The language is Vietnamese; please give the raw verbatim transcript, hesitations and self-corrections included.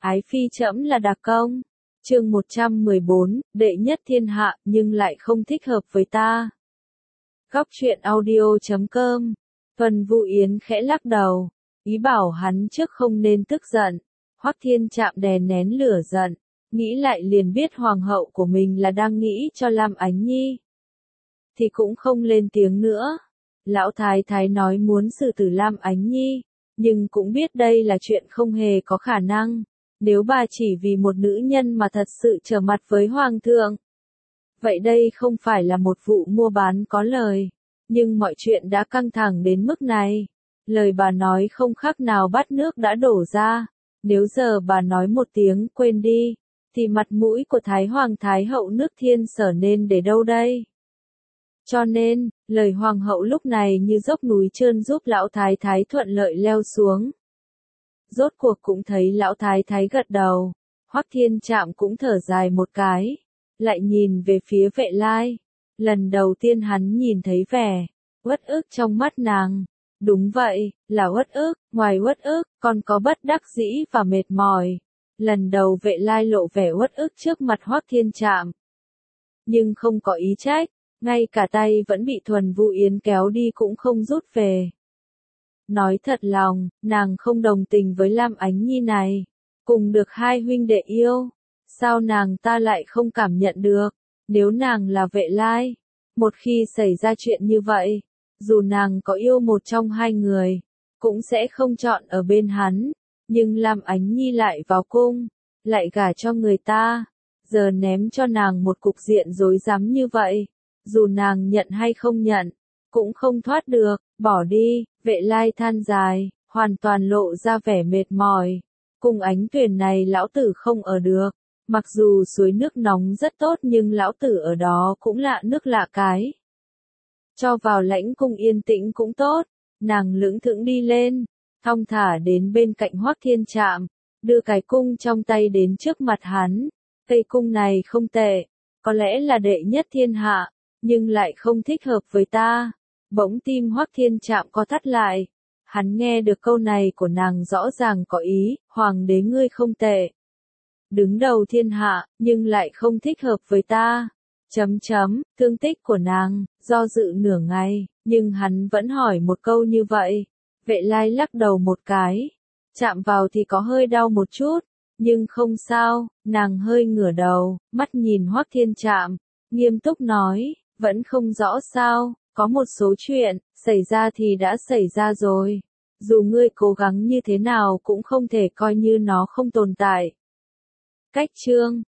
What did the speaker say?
Ái phi trẫm là đặc công. Chương một trăm mười bốn, đệ nhất thiên hạ nhưng lại không thích hợp với ta. Góc truyện audio chấm com. Vân Vũ Yến khẽ lắc đầu, ý bảo hắn trước không nên tức giận. Hoắc Thiên Trạm đè nén lửa giận, nghĩ lại liền biết hoàng hậu của mình là đang nghĩ cho Lam Ánh Nhi. Thì cũng không lên tiếng nữa. Lão Thái Thái nói muốn xử tử Lam Ánh Nhi, nhưng cũng biết đây là chuyện không hề có khả năng. Nếu bà chỉ vì một nữ nhân mà thật sự trở mặt với hoàng thượng, vậy đây không phải là một vụ mua bán có lời. Nhưng mọi chuyện đã căng thẳng đến mức này. Lời bà nói không khác nào bát nước đã đổ ra. Nếu giờ bà nói một tiếng quên đi, thì mặt mũi của Thái Hoàng Thái hậu nước Thiên Sở nên để đâu đây? Cho nên, lời hoàng hậu lúc này như dốc núi trơn giúp lão Thái Thái thuận lợi leo xuống. Rốt cuộc cũng thấy lão Thái Thái gật đầu. Hoắc Thiên Trạm cũng thở dài một cái, lại nhìn về phía Vệ Lai. Lần đầu tiên hắn nhìn thấy vẻ uất ức trong mắt nàng. Đúng vậy, là uất ức, ngoài uất ức, còn có bất đắc dĩ và mệt mỏi. Lần đầu Vệ Lai lộ vẻ uất ức trước mặt Hoắc Thiên Trạm. Nhưng không có ý trách, ngay cả tay vẫn bị Thuần Vũ Yến kéo đi cũng không rút về. Nói thật lòng, nàng không đồng tình với Lam Ánh Nhi này. Cùng được hai huynh đệ yêu, sao nàng ta lại không cảm nhận được? Nếu nàng là Vệ Lai, một khi xảy ra chuyện như vậy, dù nàng có yêu một trong hai người, cũng sẽ không chọn ở bên hắn. Nhưng Lam Ánh Nhi lại vào cung, lại gả cho người ta, giờ ném cho nàng một cục diện rối rắm như vậy, dù nàng nhận hay không nhận, cũng không thoát được. Bỏ đi. Vệ Lai than dài, hoàn toàn lộ ra vẻ mệt mỏi. Cùng Ánh Tuyền này lão tử không ở được. Mặc dù suối nước nóng rất tốt nhưng lão tử ở đó cũng lạ nước lạ cái. Cho vào lãnh cung yên tĩnh cũng tốt. Nàng lững thững đi lên, thong thả đến bên cạnh Hoắc Thiên Trạm, đưa cái cung trong tay đến trước mặt hắn. Cây cung này không tệ, có lẽ là đệ nhất thiên hạ, nhưng lại không thích hợp với ta. Bỗng tim Hoắc Thiên Trạm co thắt lại. Hắn nghe được câu này của nàng rõ ràng có ý, hoàng đế ngươi không tệ. Đứng đầu thiên hạ, nhưng lại không thích hợp với ta. Chấm chấm, thương tích của nàng, do dự nửa ngày, nhưng hắn vẫn hỏi một câu như vậy. Vệ Lai lắc đầu một cái. Chạm vào thì có hơi đau một chút, nhưng không sao. Nàng hơi ngửa đầu, mắt nhìn Hoắc Thiên Trạm, nghiêm túc nói, vẫn không rõ sao. Có một số chuyện, xảy ra thì đã xảy ra rồi. Dù ngươi cố gắng như thế nào cũng không thể coi như nó không tồn tại. Cách chương